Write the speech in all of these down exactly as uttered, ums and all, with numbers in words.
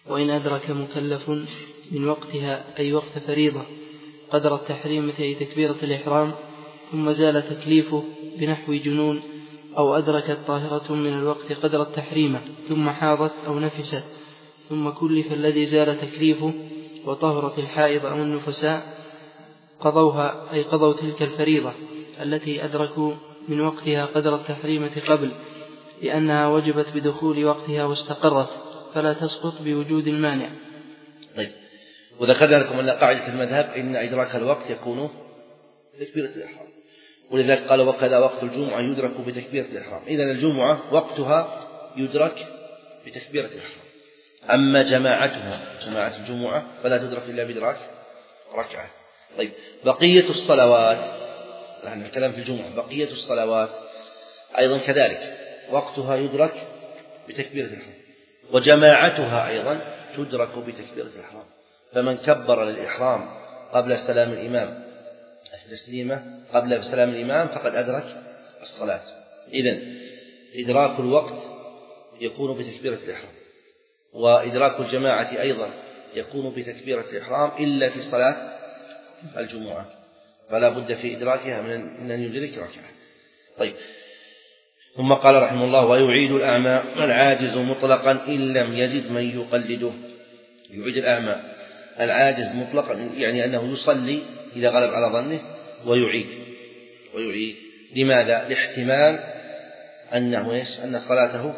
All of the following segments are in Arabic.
وإن أدرك مكلف من وقتها أي وقت فريضة قدر التحريم أي تكبيرة الإحرام ثم زال تكليفه بنحو جنون أو أدركت طاهرة من الوقت قدر التحريم ثم حاضت أو نفست ثم كلف الذي زال تكليفه وطهرت الحائض أو النفساء قضوها أي قضوا تلك الفريضة التي أدركوا من وقتها قدر التحريمة قبل لأنها وجبت بدخول وقتها واستقرت فلا تسقط بوجود المانع. طيب، وذكرنا لكم أن قاعدة المذهب إن إدراك الوقت يكون بتكبيرة الإحرام، ولذلك قال وكذا وقت الجمعة يدرك بتكبيرة الإحرام. إذن الجمعة وقتها يدرك بتكبيرة الإحرام. أما جماعتها جماعة الجمعة فلا تدرك إلا بإدراك ركعة. طيب، بقية الصلوات، نحن الكلام في الجمعة، بقية الصلوات أيضا كذلك وقتها يدرك بتكبيرة الإحرام، وجماعتها أيضا تدرك بتكبيرة الإحرام. فمن كبر للإحرام قبل سلام الإمام التسليمة قبل سلام الإمام فقد أدرك الصلاة. إذن إدراك الوقت يكون بتكبيرة الإحرام، وإدراك الجماعة أيضا يكون بتكبيرة الإحرام إلا في صلاة الجمعة، فلا بد في إدراكها من أن يدرك ركعة. طيب، ثم قال رحمه الله ويعيد الأعمى العاجز مطلقا إن لم يجد من يقلده. يعيد الأعمى العاجز مطلقا يعني أنه يصلي إذا غلب على ظنه ويعيد ويعيد لماذا؟ لاحتمال أنه إيش؟ أن صلاته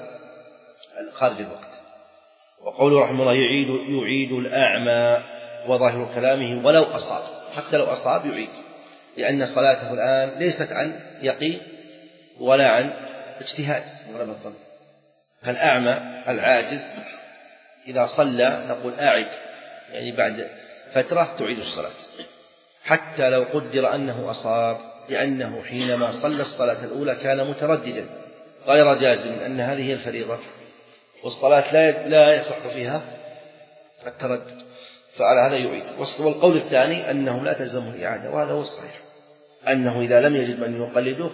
خارج الوقت. وقوله رحمه الله يعيد يعيد الأعمى وظاهر كلامه ولو أصاب، حتى لو أصاب يعيد، لأن صلاته الآن ليست عن يقين ولا عن اجتهاد غلب الظن. فالأعمى العاجز إذا صلى نقول أعد، يعني بعد فترة تعيد الصلاة حتى لو قدر أنه أصاب، لأنه حينما صلى الصلاة الأولى كان مترددا غير جازم أن هذه هي الفريضة، والصلاة لا لا يصح فيها التردد، فعلى هذا يعيد. والقول الثاني أنه لا تلزمه الإعادة، وهذا هو الصحيح، أنه إذا لم يجد من يقلده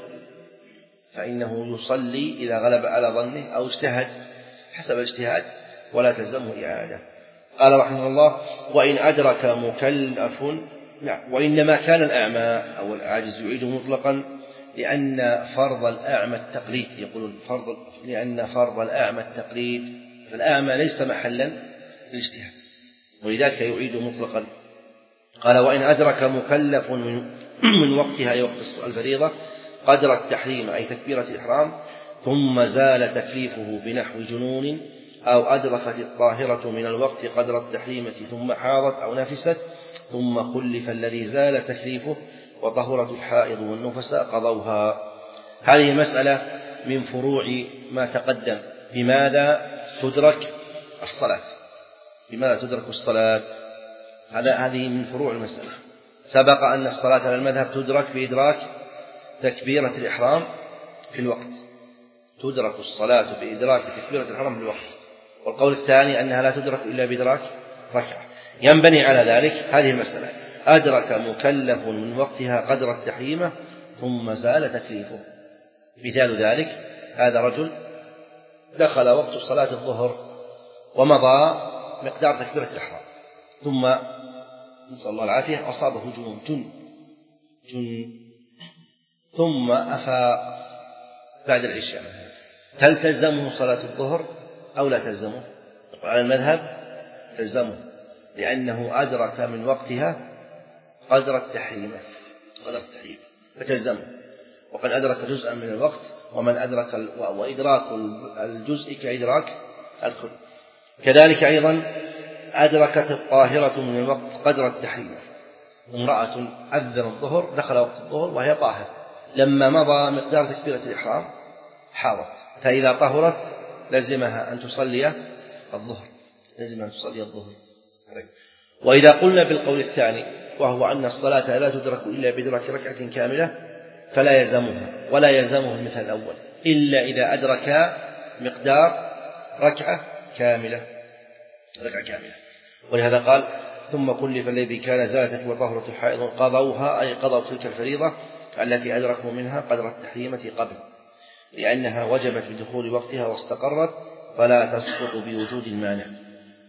فإنه يصلي إذا غلب على ظنه أو اجتهد حسب الاجتهاد ولا تلزمه إعادة. قال رحمه الله وإن أدرك مكلف، لا، وإنما كان الأعمى أو العاجز يعيد مطلقا لأن فرض الأعمى التقليد، يقول فرض لأن فرض الأعمى التقليد، فالأعمى ليس محلا للاجتهاد ولذلك يعيد مطلقا. قال وإن أدرك مكلف من وقتها أي وقت الفريضة قدر التحريم أي تكبيرة الإحرام ثم زال تكليفه بنحو جنون أو أدركت الطاهرة من الوقت قدر التحريمة ثم حاضت أو نفست ثم كلف الذي زال تكليفه وطهرت الحائض والنفساء قضوها. هذه مسألة من فروع ما تقدم. بماذا تدرك الصلاة؟ بماذا تدرك الصلاة؟ هذا هذه من فروع المسألة. سبق أن الصلاة على المذهب تدرك بإدراك تكبيرة الإحرام في الوقت، تدرك الصلاة بإدراك تكبيرة الإحرام في الوقت. والقول الثاني أنها لا تدرك إلا بإدراك ركعة. ينبني على ذلك هذه المسألة: أدرك مكلف من وقتها قدر التحريمة ثم زال تكليفه. مثال ذلك: هذا رجل دخل وقت صلاة الظهر ومضى مقدار تكبيرة الإحرام ثم نسأل الله العافية أصابه جنون جن جن ثم أفاق بعد العشاء، هل تلزمه صلاة الظهر أو لا تلزمه؟ على المذهب تلزمه، لأنه أدرك من وقتها قدر التحريمة قدر التحريم فتلزمه، وقد أدرك جزءا من الوقت، ومن أدرك وإدراك الجزء كإدراك الكل. كذلك أيضا أدركت الطاهرة من الوقت قدر التحريم. امرأة أذن الظهر، دخل وقت الظهر وهي طاهر، لما مضى مقدار تكبيرة الإحرام حاضت، فإذا طهرت لزمها أن تصلي الظهر لزمها أن تصلي الظهر. وإذا قلنا بالقول الثاني وهو أن الصلاة لا تدرك إلا بإدراك ركعة كاملة فلا يلزمها ولا يلزمه المثال الأول إلا إذا أدرك مقدار ركعة كاملة ركعة كاملة ولهذا قال: ثم كلف الذي كان زالت وطهرة حائض قضوها، أي قضوا تلك الفريضة التي أدركوا منها قدر التحريمة قبل، لأنها وجبت بدخول وقتها واستقرت فلا تسقط بوجود المانع.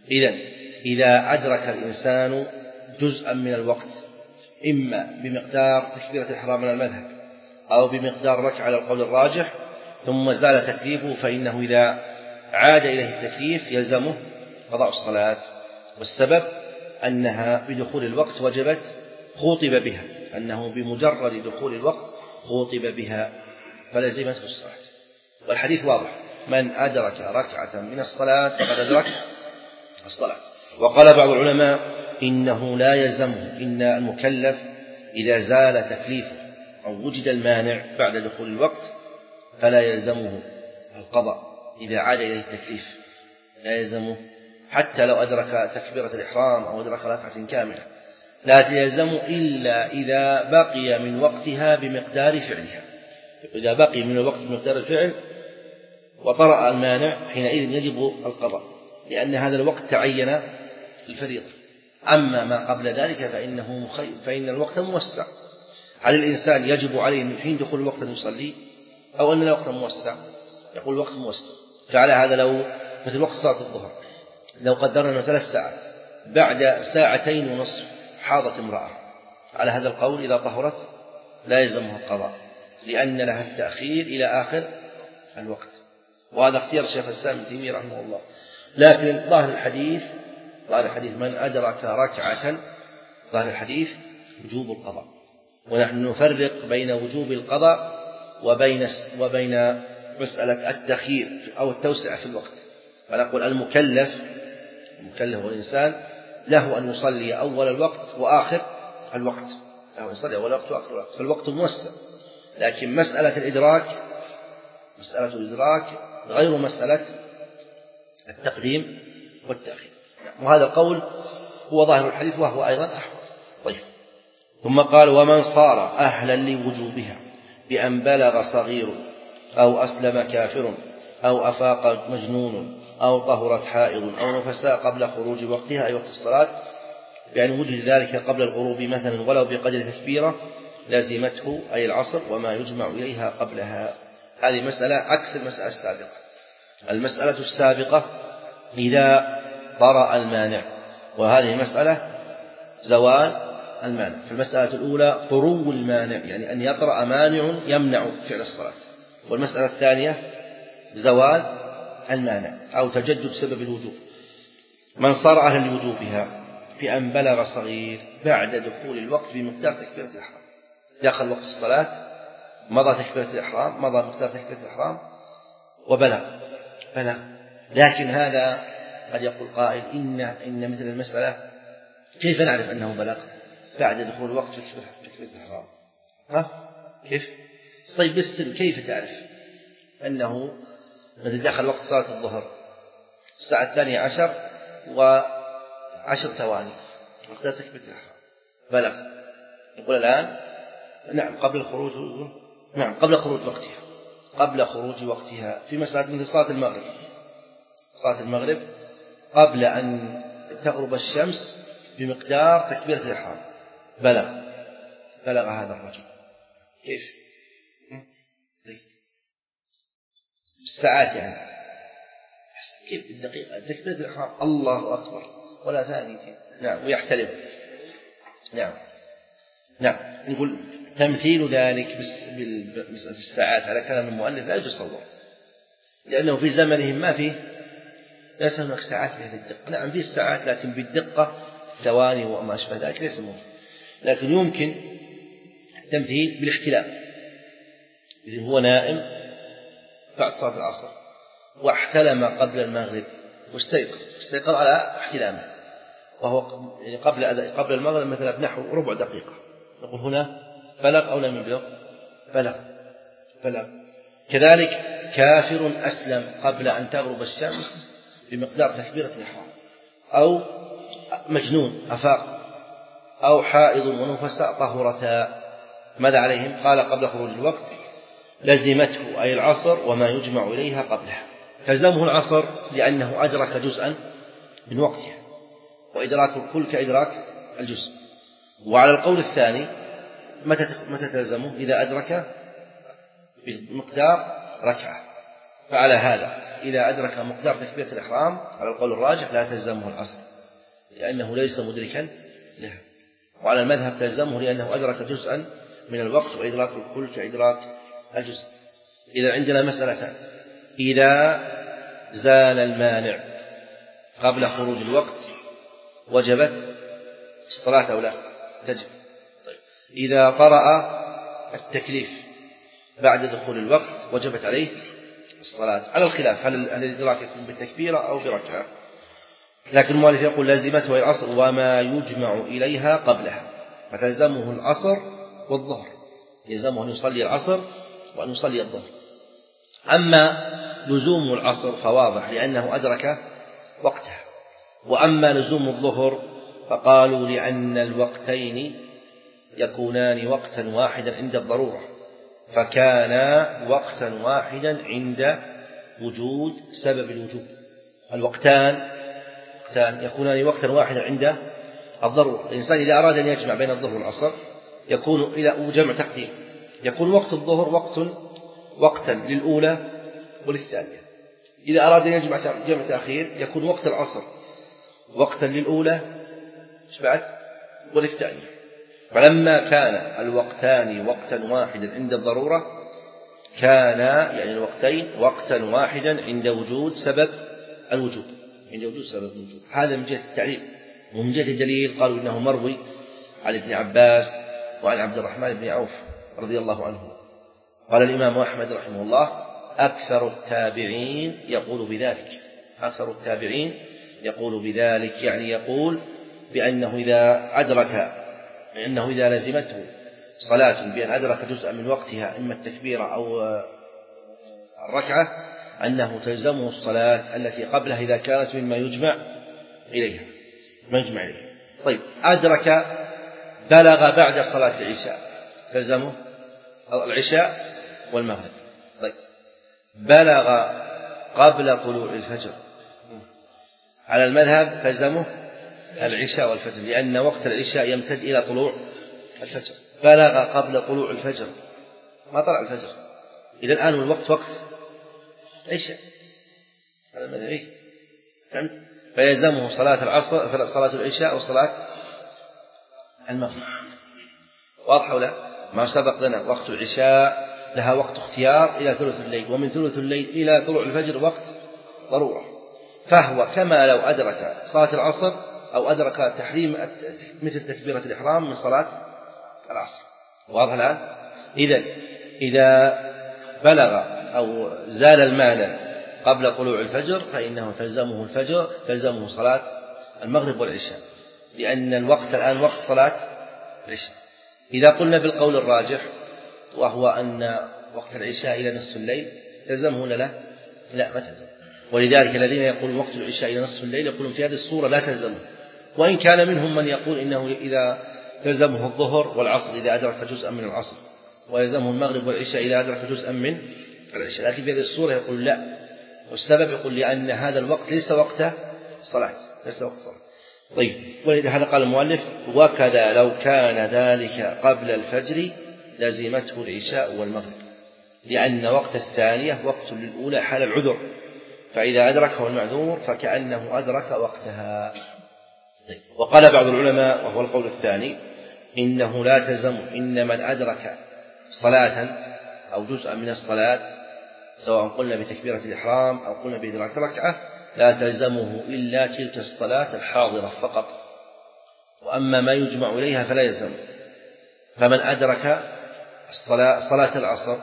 إذن إذا أدرك الإنسان جزءا من الوقت إما بمقدار تكبيرة الإحرام من المذهب أو بمقدار ركعة على القول الراجح ثم زال تكليفه فإنه إذا عاد إليه التكليف يلزمه قضاء الصلاة. والسبب أنها بدخول الوقت وجبت خوطب بها، أنه بمجرد دخول الوقت خوطب بها فلزمته الصلاة. والحديث واضح: من أدرك ركعة من الصلاة فقد أدرك الصلاة. وقال بعض العلماء إنه لا يلزمه، إن المكلف إذا زال تكليفه أو وجد المانع بعد دخول الوقت فلا يلزمه القضاء إذا عاد إليه التكليف، لا يلزمه حتى لو أدرك تكبيرة الإحرام أو أدرك ركعة كاملة، لا يلزم إلا إذا بقي من وقتها بمقدار فعلها. إذا بقي من الوقت بمقدار الفعل وطرأ المانع حينئذ يجب القضاء، لأن هذا الوقت تعين الفريضة. أما ما قبل ذلك فإنه مخير، فإن الوقت موسع. هل الإنسان يجب عليه من حين دخول الوقت أن يصلي أو أن الوقت موسع؟ يقول الوقت موسع. فعلى هذا لو مثل وقت صلاة الظهر لو قدرنا أنه ثلاث ساعات بعد ساعتين ونصف حاضت امرأة، على هذا القول إذا طهرت لا يلزمها القضاء لأن لها التأخير إلى آخر الوقت، وهذا اختيار الشيخ الإسلام ابن تيمية رحمه الله. لكن ظاهر الحديث ظاهر الحديث من أدرك ركعة، ظاهر الحديث وجوب القضاء. ونحن نفرق بين وجوب القضاء وبين وبين مسألة التأخير أو التوسعة في الوقت. فنقول المكلف المكلف والإنسان له أن يصلي أول الوقت وآخر الوقت، له أن يصلي أول الوقت وآخر الوقت، فالوقت موسع. لكن مسألة الإدراك مسألة الإدراك غير مسألة التقديم والتأخير، وهذا القول هو ظاهر الحديث وهو أيضا أحوط. طيب، ثم قال: ومن صار أهلا لوجوبها بأن بلغ صغير أو أسلم كافر أو أفاق مجنون أو طهرت حائض أو نفساء قبل خروج وقتها أي وقت الصلاة، بأن وجد ذلك قبل الغروب مثلا ولو بقدر تكبيرة لازمته أي العصر وما يجمع إليها قبلها. هذه مسألة عكس المسألة السابقة. المسألة السابقة إذا طرأ المانع، وهذه مسألة زوال المانع. في المسألة الأولى طرو المانع، يعني أن يطرأ مانع يمنع فعل الصلاة، والمسألة الثانية زوال المانع أو تجدد سبب الوجوب. من صار أهلا لوجوبها بأن بلغ صغير بعد دخول الوقت بمقدار تكبيرة الإحرام، دخل وقت الصلاة مضى تكبيرة الإحرام مضى مقدار تكبيرة الإحرام وبلغ بلغ لكن هذا قد يقول قائل إن إن مثل المسألة كيف نعرف أنه بلغ بعد دخول الوقت في تكبيرة الإحرام؟ ها كيف؟ طيب بالسن كيف تعرف أنه الذي دخل وقت صلاة الظهر الساعة الثانية عشر وعشر ثواني وقت تكبيرة الإحرام بلغ؟ يقول الآن نعم قبل الخروج نعم قبل خروج وقتها قبل خروج وقتها في مسألة مثل صلاة المغرب صلاة المغرب قبل أن تغرب الشمس بمقدار تكبيرة الإحرام بلغ بلغ هذا الرجل. كيف؟ بالساعات يعني كيف بالدقيقة تكبيرة الإحرام الله أكبر ولا ثانيتين نعم ويحتلم نعم نعم نقول تمثيل ذلك بمسألة الساعات على كلام المؤلف لا يتصور، لأنه في زمنهم ما فيه ليس هناك ساعات بهذه الدقة. نعم في ساعات لكن بالدقة ثواني وما أشبه ذلك ليس ممكن. لكن يمكن التمثيل بالاحتلام، إذن هو نائم بعد صلاة العصر واحتلم قبل المغرب واستيقظ استيقظ على احتلامه وهو قبل قبل المغرب مثلا بنحو ربع دقيقة، نقول هنا بلغ أو لم يبلغ؟ بلغ بلغ. كذلك كافر أسلم قبل أن تغرب الشمس بمقدار تكبيرة الإحرام، أو مجنون أفاق، أو حائض ونفساء طهرتا، ماذا عليهم؟ قال قبل خروج الوقت لزمته أي العصر وما يجمع إليها قبلها. تلزمه العصر لأنه أدرك جزءا من وقتها، وإدراك الكل كإدراك الجزء. وعلى القول الثاني متى متى تلزمه؟ إذا أدرك بمقدار ركعة. فعلى هذا إذا أدرك مقدار تكبيرة الإحرام على القول الراجح لا تلزمه الأصل لأنه ليس مدركا لها، وعلى المذهب تلزمه لأنه أدرك جزءا من الوقت، وإدراك الكل كإدراك الجزء. إذا عندنا مسألتان: إذا زال المانع قبل خروج الوقت وجبت الصلاة أو لا؟ تجب. طيب. إذا طرأ التكليف بعد دخول الوقت وجبت عليه الصلاة، على الخلاف هل الإدراك يكون بالتكبيرة أو بركعة، لكن المؤلف يقول لازمته العصر وما يجمع إليها قبلها، فتلزمه العصر والظهر، يلزمه أن يصلي العصر وأن يصلي الظهر. أما لزوم العصر فواضح لأنه أدرك وقتها، وأما لزوم الظهر فقالوا لأن الوقتين يكونان وقتا واحدا عند الضرورة، فكان وقتا واحدا عند وجود سبب الوجوب. الوقتان وقتان يكونان وقتا واحدا عند الضرورة. الإنسان إذا أراد أن يجمع بين الظهر والعصر يكون إلى جمع تقديم، يكون وقت الظهر وقت وقتا للأولى وللثانية. إذا أراد أن يجمع جمع تأخير يكون وقت العصر وقتا للأولى بعد وللثانية. فلما كان الوقتان وقتا واحدا عند الضرورة كان يعني الوقتين وقتا واحدا عند وجود سبب الوجوب، عند وجود سبب الوجوب. هذا من جهة التعليل. ومن جهة الدليل قالوا إنه مروي عن ابن عباس وعن عبد الرحمن بن عوف رضي الله عنه. قال الإمام أحمد رحمه الله أكثر التابعين يقول بذلك، أكثر التابعين يقول بذلك، يعني يقول بأنه إذا أدرك أنه إذا لزمته صلاة بأن أدرك جزءا من وقتها إما التكبيرة أو الركعة أنه تلزمه الصلاة التي قبلها إذا كانت مما يجمع إليها ما يجمع إليها. طيب، أدرك بلغ بعد صلاة العشاء تلزمه العشاء والمغرب. طيب، بلغ قبل طلوع الفجر على المذهب تلزمه العشاء والفجر، لأن وقت العشاء يمتد إلى طلوع الفجر. بلغ قبل طلوع الفجر ما طلع الفجر، إلى الآن الوقت وقت عشاء على المذهب، فهمت؟ فيلزمه صلاة العصر صلاة العشاء وصلاة المغرب. واضح ولا؟ ما سبق لنا وقت العشاء لها وقت اختيار إلى ثلث الليل، ومن ثلث الليل إلى طلوع الفجر وقت ضرورة، فهو كما لو أدرك صلاة العصر أو أدرك تحريم مثل تكبيرة الإحرام من صلاة العصر. واضح الآن؟ إذن إذا بلغ أو زال المانع قبل طلوع الفجر فإنه تلزمه الفجر تلزمه صلاة المغرب والعشاء، لأن الوقت الآن وقت صلاة العشاء. إذا قلنا بالقول الراجح وهو أن وقت العشاء إلى نصف الليل تلزمه ولا لا؟ لا، ما تلزم. ولذلك الذين يقولون وقت العشاء إلى نصف الليل يقولون في هذه الصورة لا تلزمه، وإن كان منهم من يقول إنه إذا تلزمه الظهر والعصر إذا أدرك جزءا من العصر، ويلزمه المغرب والعشاء إذا أدرك جزءا من العشاء، لكن في هذه الصورة يقول لا. والسبب يقول لأن هذا الوقت ليس وقت صلاة، ليس وقت صلاة. طيب، ولهذا قال المؤلف وكذا لو كان ذلك قبل الفجر لزمته العشاء والمغرب، لأن وقت الثانية وقت للأولى حال العذر، فإذا أدركه المعذور فكأنه أدرك وقتها. طيب. وقال بعض العلماء وهو القول الثاني إنه لا تلزم، إن من أدرك صلاة أو جزءا من الصلاة سواء قلنا بتكبيرة الإحرام أو قلنا بإدراك ركعة لا تلزمه إلا تلك الصلاة الحاضرة فقط، وأما ما يجمع إليها فلا يلزم. فمن أدرك الصلاة صلاة العصر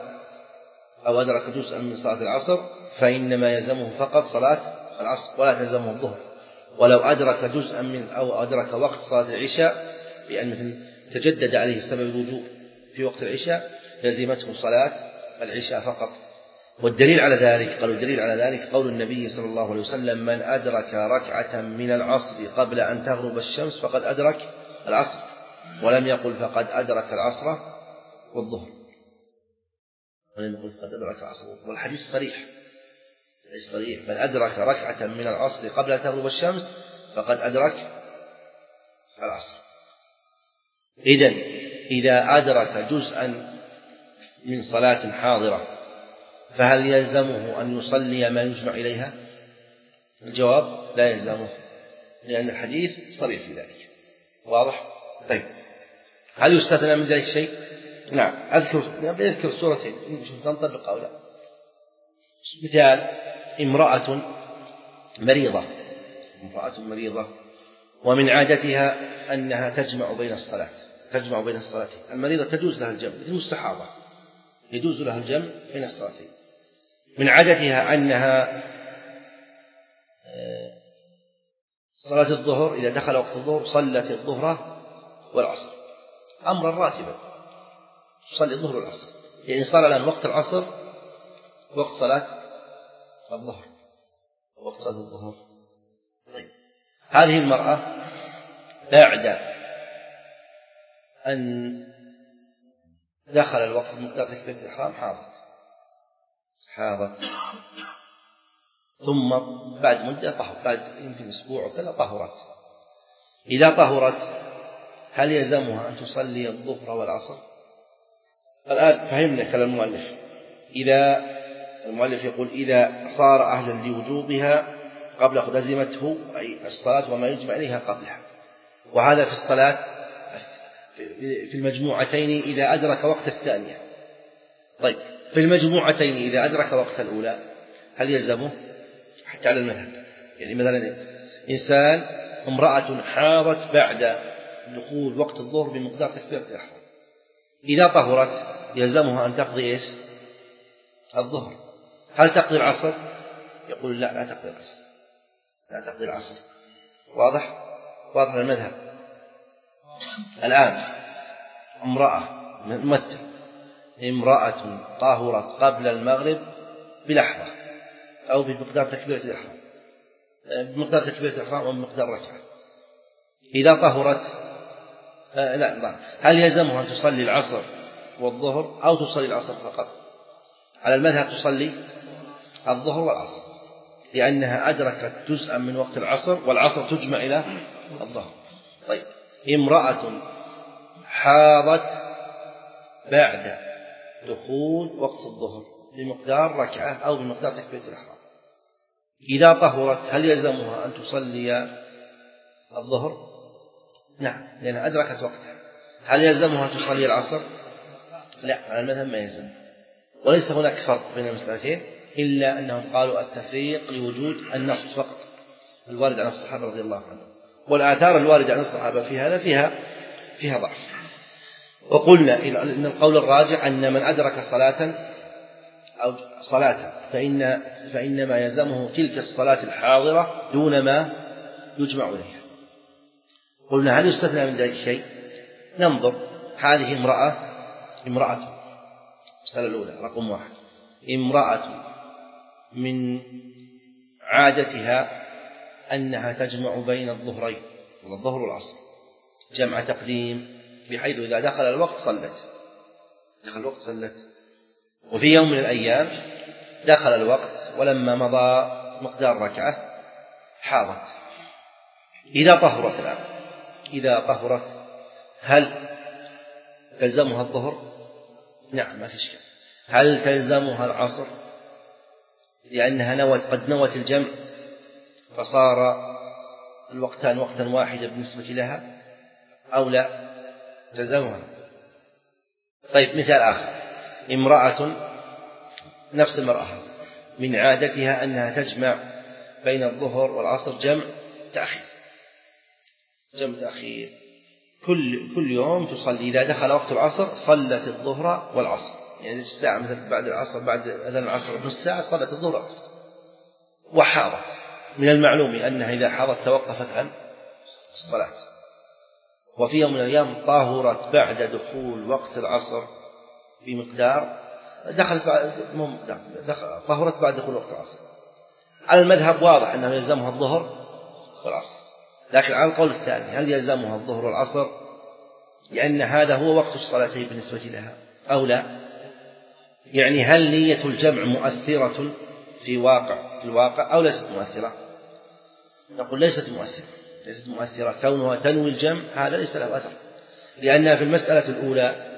أو أدرك جزءا من صلاة العصر فإنما يلزمه فقط صلاة العصر ولا تلزمه الظهر. ولو أدرك جزءا من أو أدرك وقت صلاة العشاء بأن مثل تجدد عليه سبب الوجوب في وقت العشاء لزمته صلاة العشاء فقط. والدليل على ذلك قالوا الدليل على ذلك قول النبي صلى الله عليه وسلم من أدرك ركعة من العصر قبل أن تغرب الشمس فقد أدرك العصر، ولم يقل فقد أدرك العصر والظهر، ولم يقل فقد أدرك العصر والظهر. والحديث صريح صريح من أدرك ركعة من العصر قبل أن تغرب الشمس فقد أدرك العصر. إذن إذا أدرك جزءا من صلاة حاضرة فهل يلزمه أن يصلي ما يجمع إليها؟ الجواب لا يلزمه، لأن الحديث صريح في ذلك. واضح؟ طيب، هل يستثنى من ذلك شيء؟ نعم، أذكر أذكر سورتين ننطبق أو لا. مثال: امرأة مريضة امرأة مريضة ومن عادتها أنها تجمع بين الصلاة تجمع بين الصلاتين. المريضة تجوز لها الجمع، المستحاضة يجوز لها الجمع بين الصلاتين. من عادتها أنها صلاة الظهر إذا دخل وقت الظهر صلت الظهر والعصر أمرا راتبا، تصلي الظهر والعصر، يعني صار الآن وقت العصر وقت صلاة الظهر وقت صلاة الظهر. طيب، هذه المرأة بعد أن دخل الوقت بمقدار تكبيرة الإحرام حاضت حاضت ثم بعد مدة طهر، بعد يمكن أسبوع وكذا طهرت. إذا طهرت هل يلزمها أن تصلي الظهر والعصر؟ الآن فهمنا كلام المؤلف. إذا المؤلف يقول إذا صار أهلا لوجوبها قبل قد لزمته أي الصلاة وما يجمع إليها قبلها، وهذا في الصلاة في المجموعتين إذا أدرك وقت الثانية. طيب، في المجموعتين إذا أدرك وقت الأولى هل يلزمه؟ حتى على المذهب، يعني مثلا إنسان امرأة حاضت بعد دخول وقت الظهر بمقدار تكبيرة الإحرام، إذا طهرت يلزمها أن تقضي إيش؟ الظهر. هل تقضي العصر؟ يقول لا، لا تقضي العصر، لا تقضي العصر. واضح؟ واضح المذهب. الآن امرأة مثل امرأة طهرت قبل المغرب بلحظة أو بمقدار تكبيرة الإحرام بمقدار تكبيرة الإحرام أو بمقدار ركعة، إذا طهرت آه لا لا هل يلزمها أن تصلي العصر والظهر أو تصلي العصر فقط؟ على المذهب تصلي الظهر والعصر، لأنها أدركت جزءا من وقت العصر، والعصر تجمع إلى الظهر. طيب، امرأة حاضت بعد دخول وقت الظهر بمقدار ركعة أو بمقدار تكبيرة الإحرام، إذا طهرت هل يلزمها أن تصلي الظهر؟ نعم، لأنها أدركت وقتها. هل يلزمها أن تصلي العصر؟ لا، على المذهب ما يلزم. وليس هناك فرق بين المسألتين، إلا أنهم قالوا التفريق لوجود النص فقط الوارد عن الصحابة رضي الله عنهم، والآثار الواردة عن الصحابة في هذا فيها فيها ضعف. وقلنا إن القول الراجع أن من أدرك صلاة أو صلاة فإن فإنما يلزمه تلك الصلاة الحاضرة دون ما يجمع إليها. قلنا هل يستثنى من ذلك شيء؟ ننظر. هذه امرأة امرأة المسألة الأولى رقم واحد، امرأة من عادتها أنها تجمع بين الظهرين والظهر والعصر جمع تقديم، بحيث إذا دخل الوقت صلت دخل الوقت صلت وفي يوم من الأيام دخل الوقت ولما مضى مقدار ركعة حاضت. إذا طهرت الآن إذا طهرت هل تلزمها الظهر؟ نعم، ما في إشكال. هل تلزمها العصر لأنها نوت قد نوت الجمع فصار الوقتان وقتا واحدا بالنسبة لها أو لا؟ تلزمها. طيب، مثال آخر، امرأة نفس المرأة من عادتها أنها تجمع بين الظهر والعصر جمع تأخير جمع تأخير كل كل يوم تصلي إذا دخل وقت العصر صلت الظهر والعصر، يعني الساعة مثل بعد العصر بعد أذان العصر بنص ساعة صلت الظهر والعصر. وحاضت، من المعلوم أنها إذا حاضت توقفت عن الصلاة، وفي يوم من الأيام طهرت بعد دخول وقت العصر بمقدار دخلت بعد دخل طهرت بعد دخول وقت العصر. على المذهب واضح أنه يلزمها الظهر والعصر، لكن على القول الثاني هل يلزمها الظهر والعصر لأن هذا هو وقت الصلاتين بالنسبة لها أو لا؟ يعني هل نية الجمع مؤثرة في واقع في الواقع أو ليست مؤثرة؟ نقول ليست مؤثرة ليست مؤثرة كونها تنوي الجمع هذا ليس له أثر، لأنها في المسألة الأولى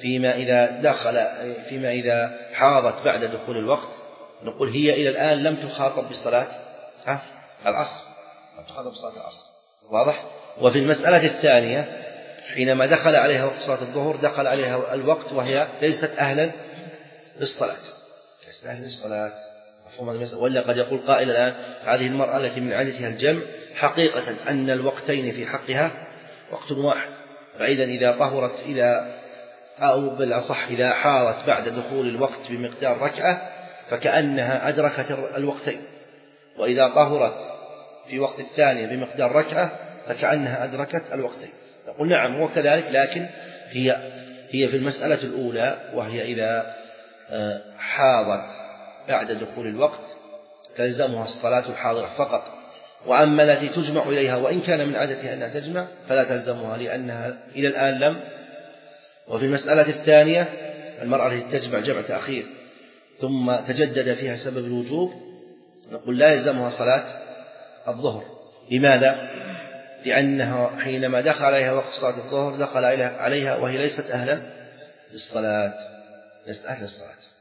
فيما إذا دخل فيما إذا حاضت بعد دخول الوقت نقول هي إلى الآن لم تخاطب بالصلاة العصر، لم تخاطب بصلاة العصر، واضح؟ وفي المسألة الثانية حينما دخل عليها وقت صلاة الظهر دخل عليها الوقت وهي ليست أهلا للصلاة، ليست أهلا للصلاة. ولا قد يقول قائل الآن هذه المرأة التي من عادتها الجمع حقيقة أن الوقتين في حقها وقت واحد، فإذا إذا طهرت إذا أو بالأصح إذا حارت بعد دخول الوقت بمقدار ركعة فكأنها أدركت الوقتين، وإذا طهرت في وقت الثانية بمقدار ركعة فكأنها أدركت الوقتين. نقول نعم وكذلك، لكن هي هي في المسألة الأولى وهي إذا حاضت بعد دخول الوقت تلزمها الصلاة الحاضرة فقط، وأما التي تجمع إليها وإن كان من عادتها أنها تجمع فلا تلزمها لأنها إلى الآن لم. وفي المسألة الثانية المرأة التي تجمع جمع تأخير ثم تجدد فيها سبب الوجوب نقول لا يلزمها صلاة الظهر. لماذا؟ لأنها حينما دخل عليها وقت صلاة الظهر دخل عليها وهي ليست أهلا للصلاة، ليست أهلا للصلاة.